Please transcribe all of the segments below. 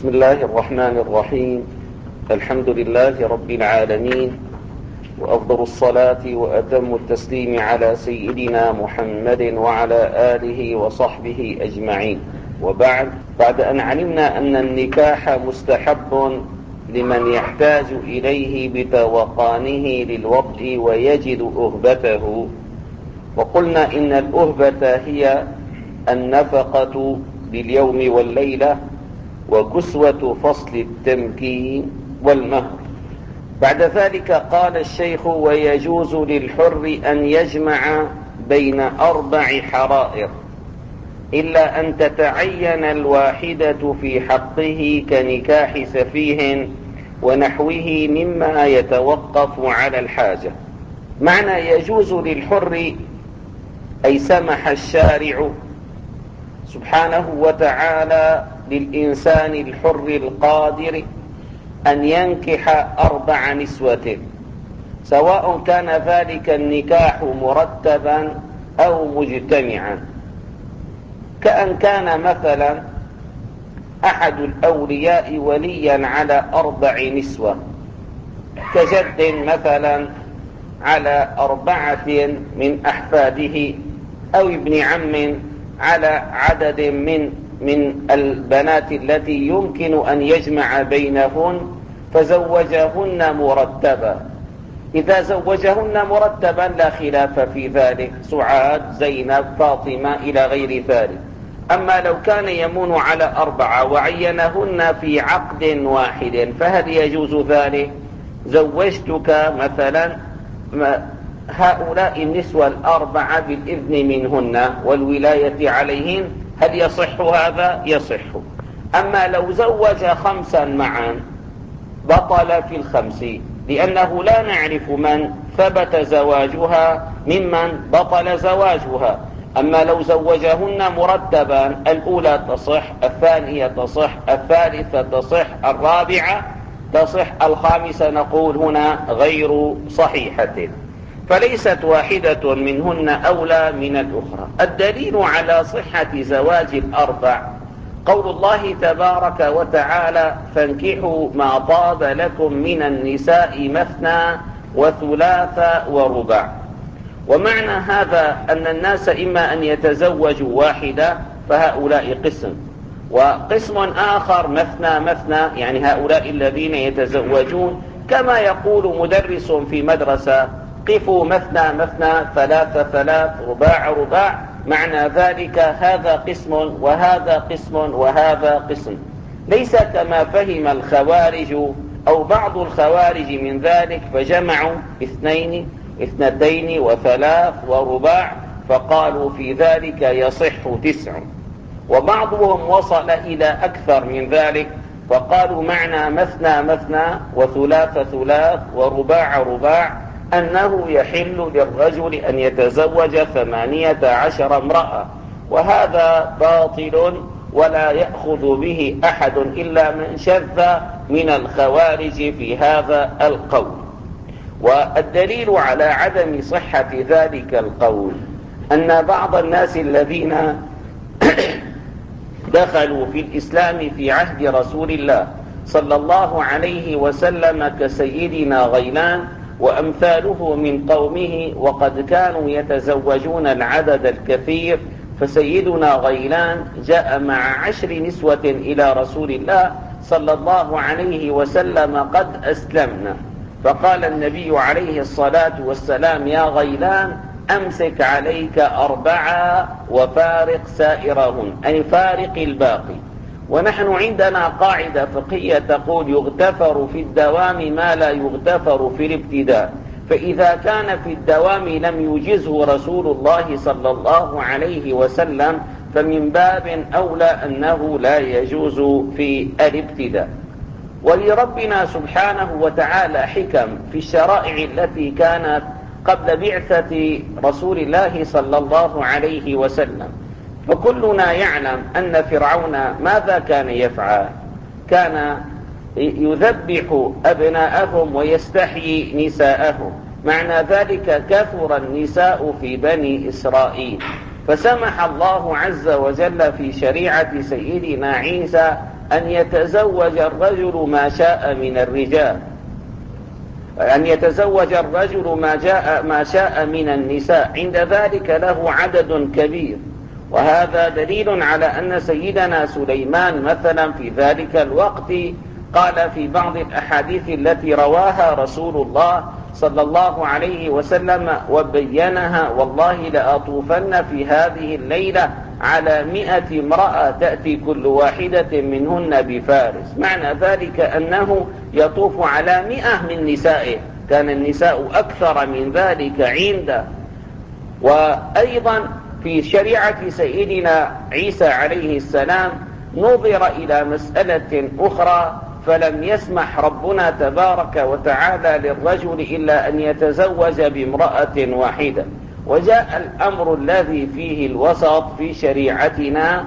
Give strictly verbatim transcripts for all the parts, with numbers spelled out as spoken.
بسم الله الرحمن الرحيم. الحمد لله رب العالمين، وأفضل الصلاة وأتم التسليم على سيدنا محمد وعلى آله وصحبه أجمعين. وبعد بعد أن علمنا أن النكاح مستحب لمن يحتاج إليه بتوقانه للوطء ويجد أهبته، وقلنا إن الأهبة هي النفقة باليوم والليلة وكسوة فصل التمكين والمهر. بعد ذلك قال الشيخ: ويجوز للحر أن يجمع بين أربع حرائر إلا أن تتعين الواحدة في حقه كنكاح سفيه ونحوه مما يتوقف على الحاجة. معنى يجوز للحر أي سمح الشارع سبحانه وتعالى للإنسان الحر القادر أن ينكح أربع نسوة، سواء كان ذلك النكاح مرتبا أو مجتمعا، كأن كان مثلا أحد الأولياء وليا على أربع نسوة، كجد مثلا على أربعة من أحفاده، أو ابن عم على عدد من من البنات التي يمكن أن يجمع بينهن فزوجهن مرتبا. إذا زوجهن مرتبا لا خلاف في ذلك، سعاد، زينب، فاطمة إلى غير ذلك. أما لو كان يمون على أربعة وعينهن في عقد واحد فهل يجوز ذلك؟ زوجتك مثلا هؤلاء النسوة الأربعة بالإذن منهن والولاية عليهن، هل يصح هذا؟ يصح. أما لو زوج خمسا معا بطل في الخمس، لأنه لا نعرف من ثبت زواجها ممن بطل زواجها. أما لو زوجهن مرتبا، الأولى تصح، الثانية تصح، الثالثة تصح، الرابعة تصح، الخامسة نقول هنا غير صحيحة، فليست واحدة منهن أولى من الأخرى. الدليل على صحة زواج الأربع قول الله تبارك وتعالى: فانكحوا ما طاب لكم من النساء مثنى وثلاث ورباع. ومعنى هذا أن الناس إما أن يتزوجوا واحدة فهؤلاء قسم، وقسم آخر مثنى مثنى، يعني هؤلاء الذين يتزوجون كما يقول مدرس في مدرسة: قفوا مثنى مثنى، ثلاث ثلاث، رباع رباع. معنى ذلك هذا قسم وهذا قسم وهذا قسم، ليس كما فهم الخوارج أو بعض الخوارج من ذلك، فجمعوا اثنين اثنتين وثلاث ورباع، فقالوا في ذلك يصح تسع. وبعضهم وصل إلى أكثر من ذلك، فقالوا معنى مثنى مثنى وثلاث ثلاث ورباع رباع أنه يحل للرجل أن يتزوج ثمانية عشر امرأة، وهذا باطل ولا يأخذ به أحد إلا من شذ من الخوارج في هذا القول. والدليل على عدم صحة ذلك القول أن بعض الناس الذين دخلوا في الإسلام في عهد رسول الله صلى الله عليه وسلم كسيدنا غيلان وأمثاله من قومه، وقد كانوا يتزوجون العدد الكثير، فسيدنا غيلان جاء مع عشر نسوة إلى رسول الله صلى الله عليه وسلم قد أسلمنا، فقال النبي عليه الصلاة والسلام: يا غيلان أمسك عليك أربعة وفارق سائرهن، أي فارق الباقي. ونحن عندنا قاعدة فقهية تقول: يغتفر في الدوام ما لا يغتفر في الابتداء، فإذا كان في الدوام لم يجزه رسول الله صلى الله عليه وسلم فمن باب أولى أنه لا يجوز في الابتداء. ولربنا سبحانه وتعالى حكم في الشرائع التي كانت قبل بعثة رسول الله صلى الله عليه وسلم. فكلنا يعلم أن فرعون ماذا كان يفعل؟ كان يذبح أبناءهم ويستحيي نساءهم، معنى ذلك كثر النساء في بني إسرائيل، فسمح الله عز وجل في شريعة سيدنا عيسى أن يتزوج الرجل ما شاء من الرجال، أن يتزوج الرجل ما جاء ما شاء من النساء، عند ذلك له عدد كبير. وهذا دليل على أن سيدنا سليمان مثلا في ذلك الوقت قال في بعض الأحاديث التي رواها رسول الله صلى الله عليه وسلم وبينها: والله لأطوفن في هذه الليلة على مئة امرأة تأتي كل واحدة منهن بفارس. معنى ذلك أنه يطوف على مئة من نسائه، كان النساء أكثر من ذلك عنده. وأيضا في شريعة سيدنا عيسى عليه السلام نظر إلى مسألة أخرى، فلم يسمح ربنا تبارك وتعالى للرجل إلا أن يتزوج بامرأة واحدة، وجاء الأمر الذي فيه الوسط في شريعتنا،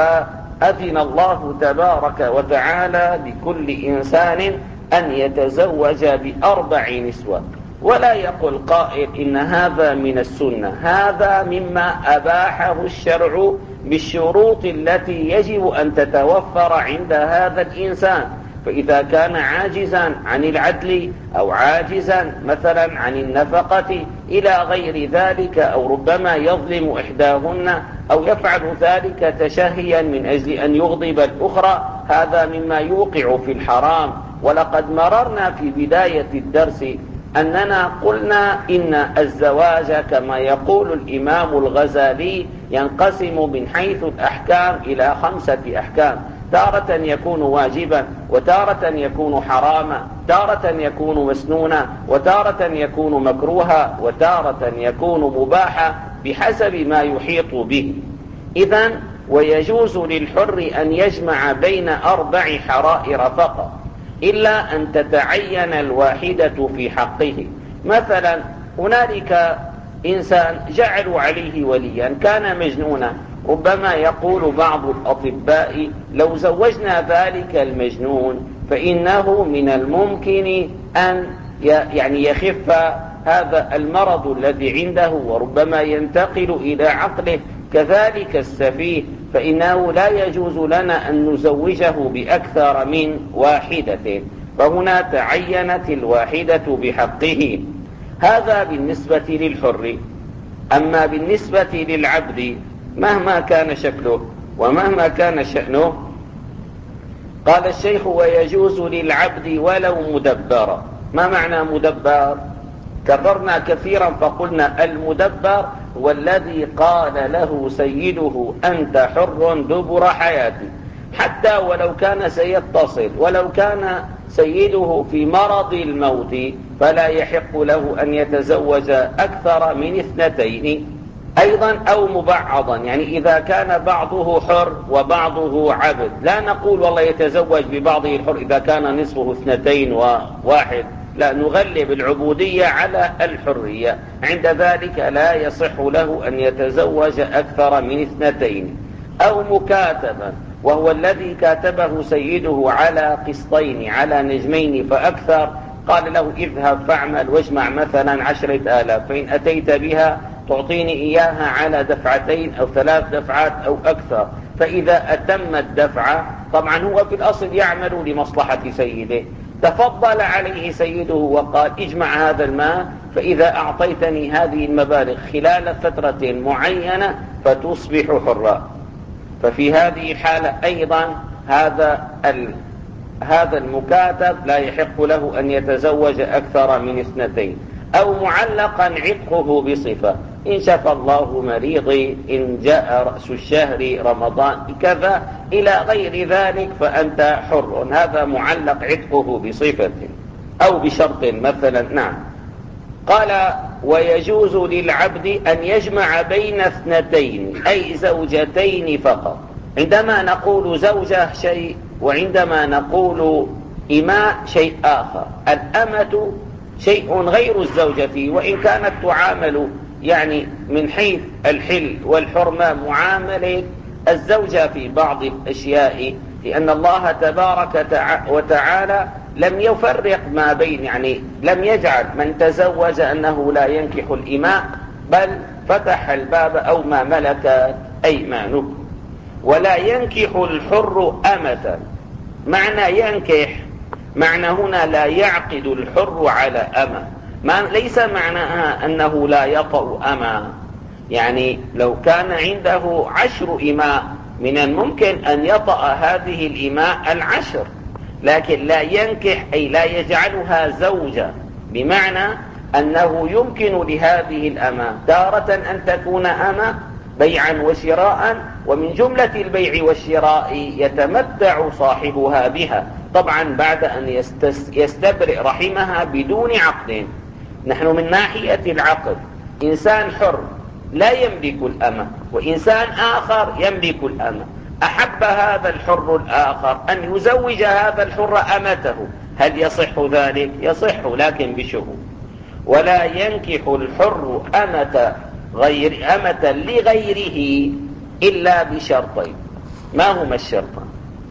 فأذن الله تبارك وتعالى لكل إنسان أن يتزوج بأربع نسوة. ولا يقول قائل إن هذا من السنة، هذا مما أباحه الشرع بالشروط التي يجب أن تتوفر عند هذا الإنسان. فإذا كان عاجزا عن العدل أو عاجزا مثلا عن النفقة إلى غير ذلك، أو ربما يظلم إحداهن أو يفعل ذلك تشهيا من أجل أن يغضب الأخرى، هذا مما يوقع في الحرام. ولقد مررنا في بداية الدرس أننا قلنا إن الزواج كما يقول الإمام الغزالي ينقسم من حيث الأحكام إلى خمسة أحكام: تارة يكون واجبا، وتارة يكون حراما، تارة يكون مسنونا، وتارة يكون مكروها، وتارة يكون مباحا بحسب ما يحيط به. إذن ويجوز للحر أن يجمع بين أربع حرائر فقط، إلا أن تتعين الواحدة في حقه. مثلا هنالك إنسان جعلوا عليه وليا كان مجنونا، ربما يقول بعض الأطباء لو زوجنا ذلك المجنون فإنه من الممكن أن يعني يخف هذا المرض الذي عنده وربما ينتقل إلى عقله. كذلك السفيه فإنه لا يجوز لنا أن نزوجه بأكثر من واحدة، فهنا تعينت الواحدة بحقه. هذا بالنسبة للحر. أما بالنسبة للعبد مهما كان شكله ومهما كان شأنه، قال الشيخ: ويجوز للعبد ولو مدبر. ما معنى مدبر؟ كررنا كثيرا فقلنا المدبر هو الذي قال له سيده: أنت حر دبر حياتي، حتى ولو كان سيتصل، ولو كان سيده في مرض الموت فلا يحق له أن يتزوج أكثر من اثنتين. أيضا أو مبعضا، يعني إذا كان بعضه حر وبعضه عبد، لا نقول والله يتزوج ببعضه الحر إذا كان نصفه اثنتين وواحد، لا، نغلب العبودية على الحرية. عند ذلك لا يصح له أن يتزوج أكثر من اثنتين. أو مكاتبا، وهو الذي كاتبه سيده على قسطين على نجمين فأكثر، قال له: اذهب فاعمل واجمع مثلا عشرة آلاف، فإن أتيت بها تعطيني إياها على دفعتين أو ثلاث دفعات أو أكثر. فإذا أتم الدفعة، طبعا هو في الأصل يعمل لمصلحة سيده، تفضل عليه سيده وقال: اجمع هذا المال، فإذا أعطيتني هذه المبالغ خلال فترة معينة فتصبح حرا. ففي هذه الحالة أيضا هذا هذا المكاتب لا يحق له أن يتزوج أكثر من اثنتين. أو معلقا عتقه بصفة: إن شفى الله مريضي، إن جاء رأس الشهر رمضان كذا إلى غير ذلك فأنت حر. هذا معلق عتقه بصفة أو بشرط مثلا. نعم. قال: ويجوز للعبد أن يجمع بين اثنتين أي زوجتين فقط. عندما نقول زوجة شيء، وعندما نقول إماء شيء آخر. الأمة شيء غير الزوجة، وإن كانت تعامل يعني من حيث الحل والحرمة معاملة الزوجة في بعض الأشياء، لأن الله تبارك وتعالى لم يفرق ما بين، يعني لم يجعل من تزوج أنه لا ينكح الإماء، بل فتح الباب أو ما ملك أيمانكم. ولا ينكح الحر أمة، معنى ينكح معنى هنا لا يعقد الحر على أمة، ما ليس معناها أنه لا يطأ أمة. يعني لو كان عنده عشر إماء من الممكن أن يطأ هذه الإماء العشر، لكن لا ينكح أي لا يجعلها زوجة، بمعنى أنه يمكن لهذه الأمة تارة أن تكون أمة بيعا وشراء، ومن جملة البيع والشراء يتمتع صاحبها بها، طبعا بعد أن يستبرئ رحمها بدون عقد. نحن من ناحية العقد إنسان حر لا يملك الأمة، وإنسان آخر يملك الأمة، أحب هذا الحر الآخر أن يزوج هذا الحر أمته، هل يصح ذلك؟ يصح، لكن بشروط. ولا ينكح الحر أمة غير أمة لغيره إلا بشرطين. ما هما الشرطان؟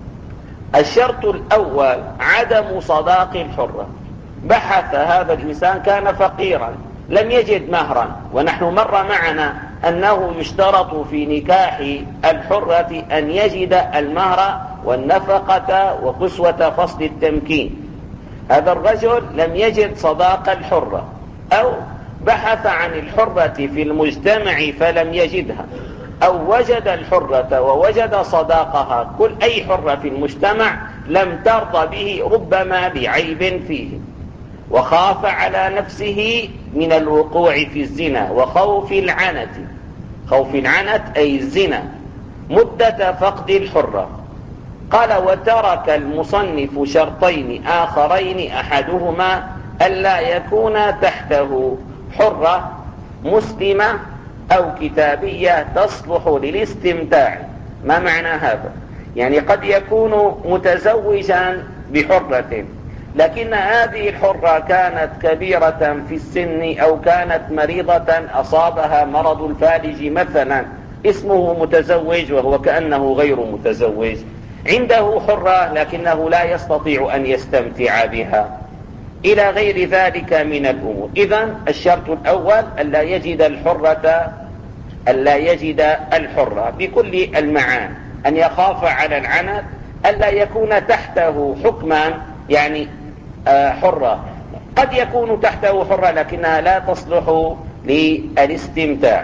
الشرط الأول عدم صداق الحرة. بحث هذا الإنسان، كان فقيرا لم يجد مهرا، ونحن مر معنا أنه يشترط في نكاح الحرة أن يجد المهر والنفقة وكسوة فصل التمكين. هذا الرجل لم يجد صداق الحرة، أو بحث عن الحرة في المجتمع فلم يجدها، أو وجد الحرة ووجد صداقها، كل أي حرة في المجتمع لم ترضى به ربما لعيب فيه، وخاف على نفسه من الوقوع في الزنا وخوف العنت. خوف العنت أي الزنا مدة فقد الحرة. قال: وترك المصنف شرطين آخرين، أحدهما ألا يكون تحته حرة مسلمة أو كتابية تصلح للاستمتاع. ما معنى هذا؟ يعني قد يكون متزوجا بحرة، لكن هذه الحرة كانت كبيرة في السن أو كانت مريضة أصابها مرض الفالج مثلا، اسمه متزوج وهو كأنه غير متزوج، عنده حرة لكنه لا يستطيع أن يستمتع بها، إلى غير ذلك من الأمور. إذن الشرط الأول ألا يجد الحرة ألا يجد الحرة بكل المعاني، أن يخاف على العنت، ألا يكون تحته حكما، يعني حرة قد يكون تحته حرة لكنها لا تصلح للاستمتاع.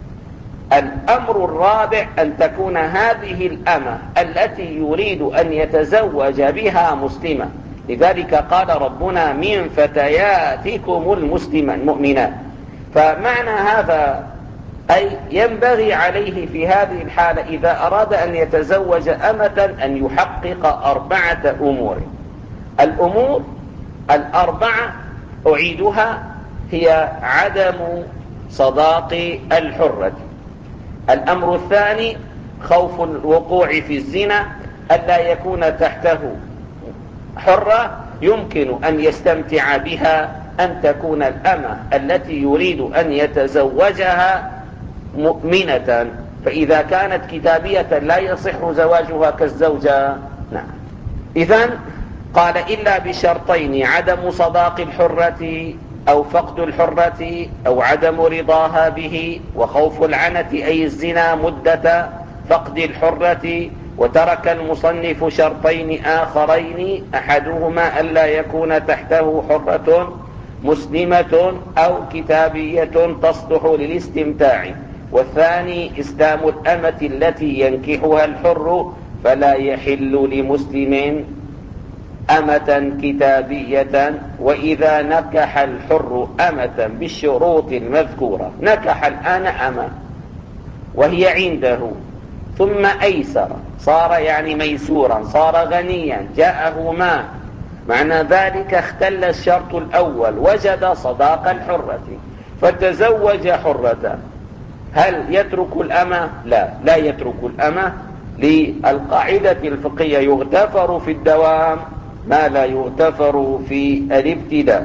الأمر الرابع أن تكون هذه الأمة التي يريد أن يتزوج بها مسلمة، لذلك قال ربنا: من فتياتكم المؤمنات. فمعنى هذا أي ينبغي عليه في هذه الحالة إذا أراد أن يتزوج أمة أن يحقق أربعة أمور. الأمور الأربعة أعيدها هي عدم صداق الحرة. الأمر الثاني خوف الوقوع في الزنا، ألا يكون تحته حرة يمكن أن يستمتع بها، أن تكون الأمة التي يريد أن يتزوجها مؤمنة، فإذا كانت كتابية لا يصح زواجها كالزوجة. نعم. إذن قال: إلا بشرطين: عدم صداق الحرة أو فقد الحرة أو عدم رضاها به، وخوف العنت أي الزنا مدة فقد الحرة. وترك المصنف شرطين آخرين، أحدهما ألا يكون تحته حرة مسلمة أو كتابية تصلح للاستمتاع، والثاني إسلام الأمة التي ينكحها الحر، فلا يحل لمسلم أمة كتابية. وإذا نكح الحر أمة بالشروط المذكورة، نكح الآن أمة وهي عنده، ثم أيسر، صار يعني ميسورا، صار غنيا، جاءه مال، معنى ذلك اختل الشرط الأول، وجد صداق الحرة فتزوج حرة، هل يترك الأمة؟ لا، لا يترك الأمة، للقاعدة الفقهية: يغتفر في الدوام ما لا يغتفر في الابتداء.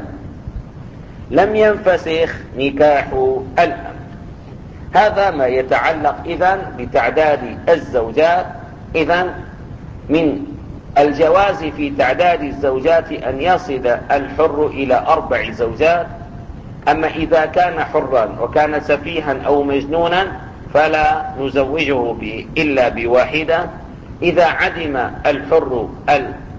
لم ينفسخ نكاح الأمة. هذا ما يتعلق إذن بتعداد الزوجات. إذن من الجواز في تعداد الزوجات أن يصل الحر إلى أربع زوجات. أما إذا كان حرا وكان سفيها أو مجنونا فلا نزوجه إلا بواحدة. إذا عدم الحر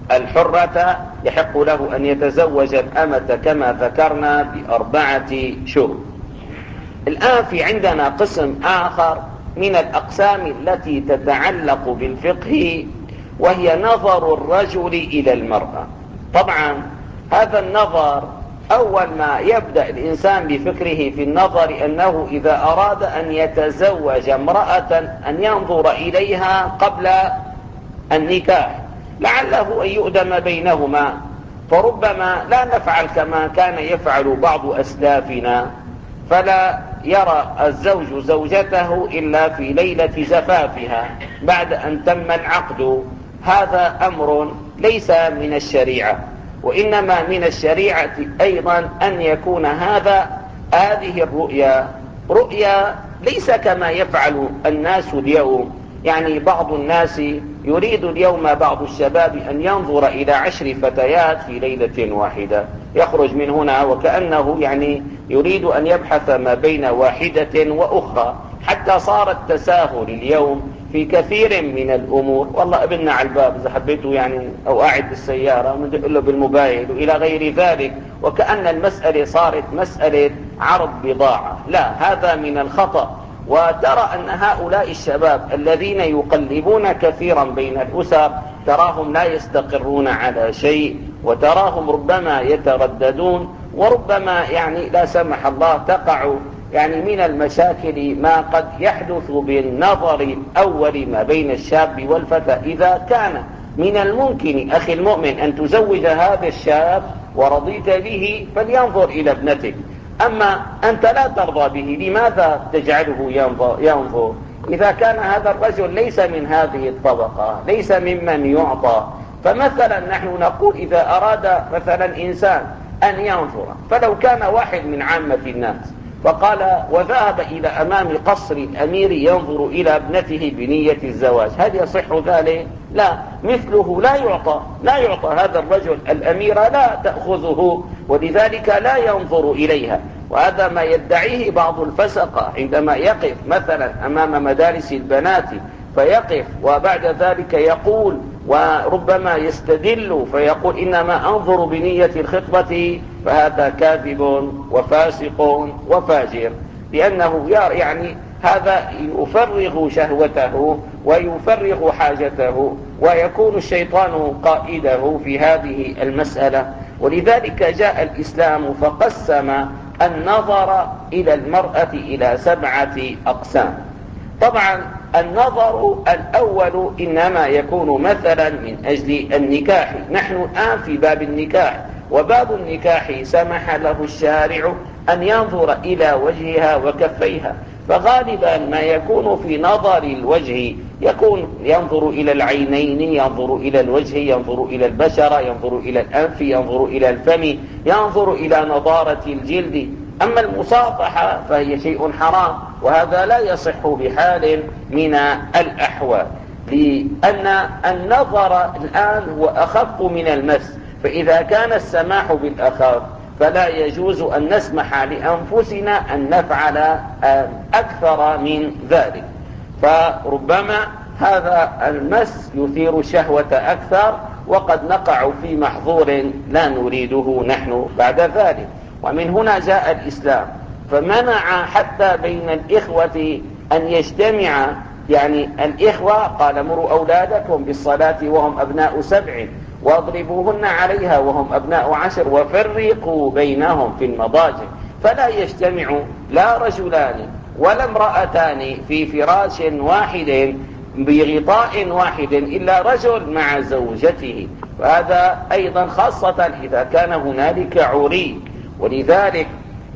الحرة يحق له أن يتزوج الأمة كما ذكرنا بأربعة شهور. الآن في عندنا قسم آخر من الأقسام التي تتعلق بالفقه، وهي نظر الرجل إلى المرأة. طبعا هذا النظر أول ما يبدأ الإنسان بفكره في النظر أنه إذا أراد أن يتزوج امرأة أن ينظر إليها قبل النكاح، لعله أن يؤدم بينهما، فربما لا نفعل كما كان يفعل بعض أسلافنا، فلا يرى الزوج زوجته إلا في ليلة زفافها بعد أن تم العقد. هذا أمر ليس من الشريعة، وإنما من الشريعة أيضا أن يكون هذا هذه الرؤيا رؤيا ليس كما يفعل الناس اليوم. يعني بعض الناس يريد اليوم بعض الشباب أن ينظر إلى عشر فتيات في ليلة واحدة، يخرج من هنا وكأنه يعني يريد أن يبحث ما بين واحدة وأخرى، حتى صار التساهل اليوم في كثير من الأمور. والله ابننا على الباب إذا حبيته يعني، أو قاعد بالسيارة ندق له بالموبايل وإلى غير ذلك، وكأن المسألة صارت مسألة عرض بضاعة. لا، هذا من الخطأ. وترى أن هؤلاء الشباب الذين يقلبون كثيرا بين الأسر تراهم لا يستقرون على شيء، وتراهم ربما يترددون، وربما يعني لا سمح الله تقع يعني من المشاكل ما قد يحدث بالنظر الأول ما بين الشاب والفتى. إذا كان من الممكن أخي المؤمن أن تزوج هذا الشاب ورضيت به فلينظر إلى ابنتك، أما أنت لا ترضى به لماذا تجعله ينظر, ينظر؟ إذا كان هذا الرجل ليس من هذه الطبقة، ليس ممن يعطى. فمثلا نحن نقول إذا أراد مثلا إنسان أن ينظر، فلو كان واحد من عامة الناس فقال وذهب إلى أمام قصر الأمير ينظر إلى ابنته بنية الزواج، هل يصح ذلك؟ لا، مثله لا يعطى لا يعطى هذا الرجل الأميرة لا تأخذه، ولذلك لا ينظر إليها. وهذا ما يدعيه بعض الفسقة عندما يقف مثلا أمام مدارس البنات فيقف وبعد ذلك يقول وربما يستدل فيقول إنما أنظر بنية الخطبة، فهذا كاذب وفاسق وفاجر، لأنه يعني هذا يفرغ شهوته ويفرغ حاجته، ويكون الشيطان قائده في هذه المسألة. ولذلك جاء الإسلام فقسم النظر إلى المرأة إلى سبعة أقسام. طبعا النظر الأول إنما يكون مثلا من أجل النكاح. نحن الآن في باب النكاح، وباب النكاح سمح له الشارع أن ينظر إلى وجهها وكفيها، فغالبا ما يكون في نظر الوجه يكون ينظر إلى العينين، ينظر إلى الوجه، ينظر إلى البشرة، ينظر إلى الأنف، ينظر إلى الفم، ينظر إلى نضارة الجلد. أما المصافحة فهي شيء حرام، وهذا لا يصح بحال من الأحوال، لأن النظر الآن هو أخف من المس، فإذا كان السماح بالأخف فلا يجوز أن نسمح لأنفسنا أن نفعل أكثر من ذلك، فربما هذا المس يثير الشهوة أكثر، وقد نقع في محظور لا نريده نحن بعد ذلك. ومن هنا جاء الإسلام فمنع حتى بين الإخوة أن يجتمع، يعني الإخوة قال مروا أولادكم بالصلاة وهم أبناء سبع واضربوهن عليها وهم أبناء عشر وفرقوا بينهم في المضاجع، فلا يجتمع لا رجلان ولا امرأتان في فراش واحد بغطاء واحد إلا رجل مع زوجته، وهذا أيضا خاصة إذا كان هنالك عري. ولذلك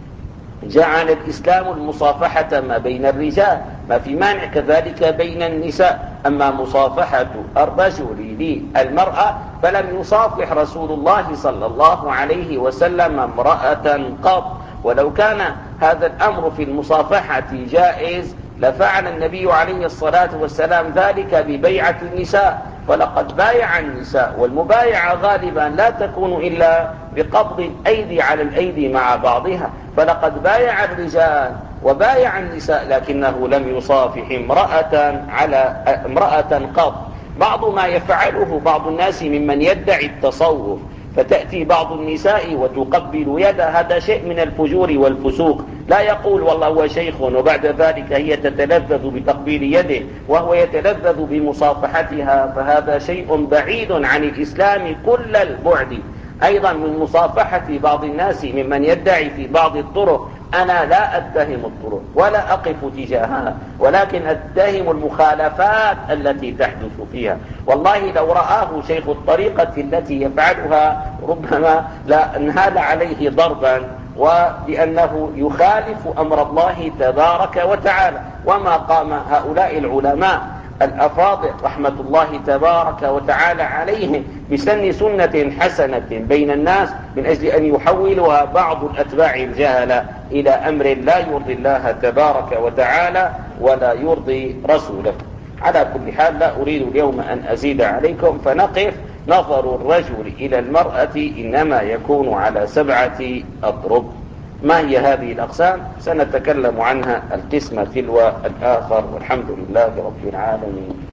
جعل الإسلام المصافحة ما بين الرجال، ما في مانع كذلك بين النساء. أما مصافحة الرجل للمرأة فلم يصافح رسول الله صلى الله عليه وسلم امرأة قط، ولو كان هذا الأمر في المصافحة جائز لفعل النبي عليه الصلاة والسلام ذلك ببيعة النساء، فلقد بايع النساء، والمبايعة غالبا لا تكون إلا بقبض الأيدي على الأيدي مع بعضها، فلقد بايع الرجال وبايع النساء لكنه لم يصافح امرأة على امرأة قط. بعض ما يفعله بعض الناس ممن يدعي التصوف، فتأتي بعض النساء وتقبل يده، هذا شيء من الفجور والفسوق. لا يقول والله هو شيخ وبعد ذلك هي تتلذذ بتقبيل يده وهو يتلذذ بمصافحتها، فهذا شيء بعيد عن الإسلام كل البعد. أيضا من مصافحة بعض الناس ممن يدعي في بعض الطرق، أنا لا أتهم الطرق ولا أقف تجاهها، ولكن أتهم المخالفات التي تحدث فيها. والله لو رآه شيخ الطريقة التي يفعلها ربما لا انهال عليه ضربا، ولأنه يخالف أمر الله تبارك وتعالى. وما قام هؤلاء العلماء الأفاضل رحمة الله تبارك وتعالى عليهم بسن سنة حسنة بين الناس من أجل أن يحولها بعض الأتباع الجهلة إلى أمر لا يرضي الله تبارك وتعالى ولا يرضي رسوله. على كل حال لا أريد اليوم أن أزيد عليكم، فنقف. نظر الرجل إلى المرأة إنما يكون على سبعة أضرب. ما هي هذه الأقسام؟ سنتكلم عنها القسم تلو الآخر، والحمد لله رب العالمين.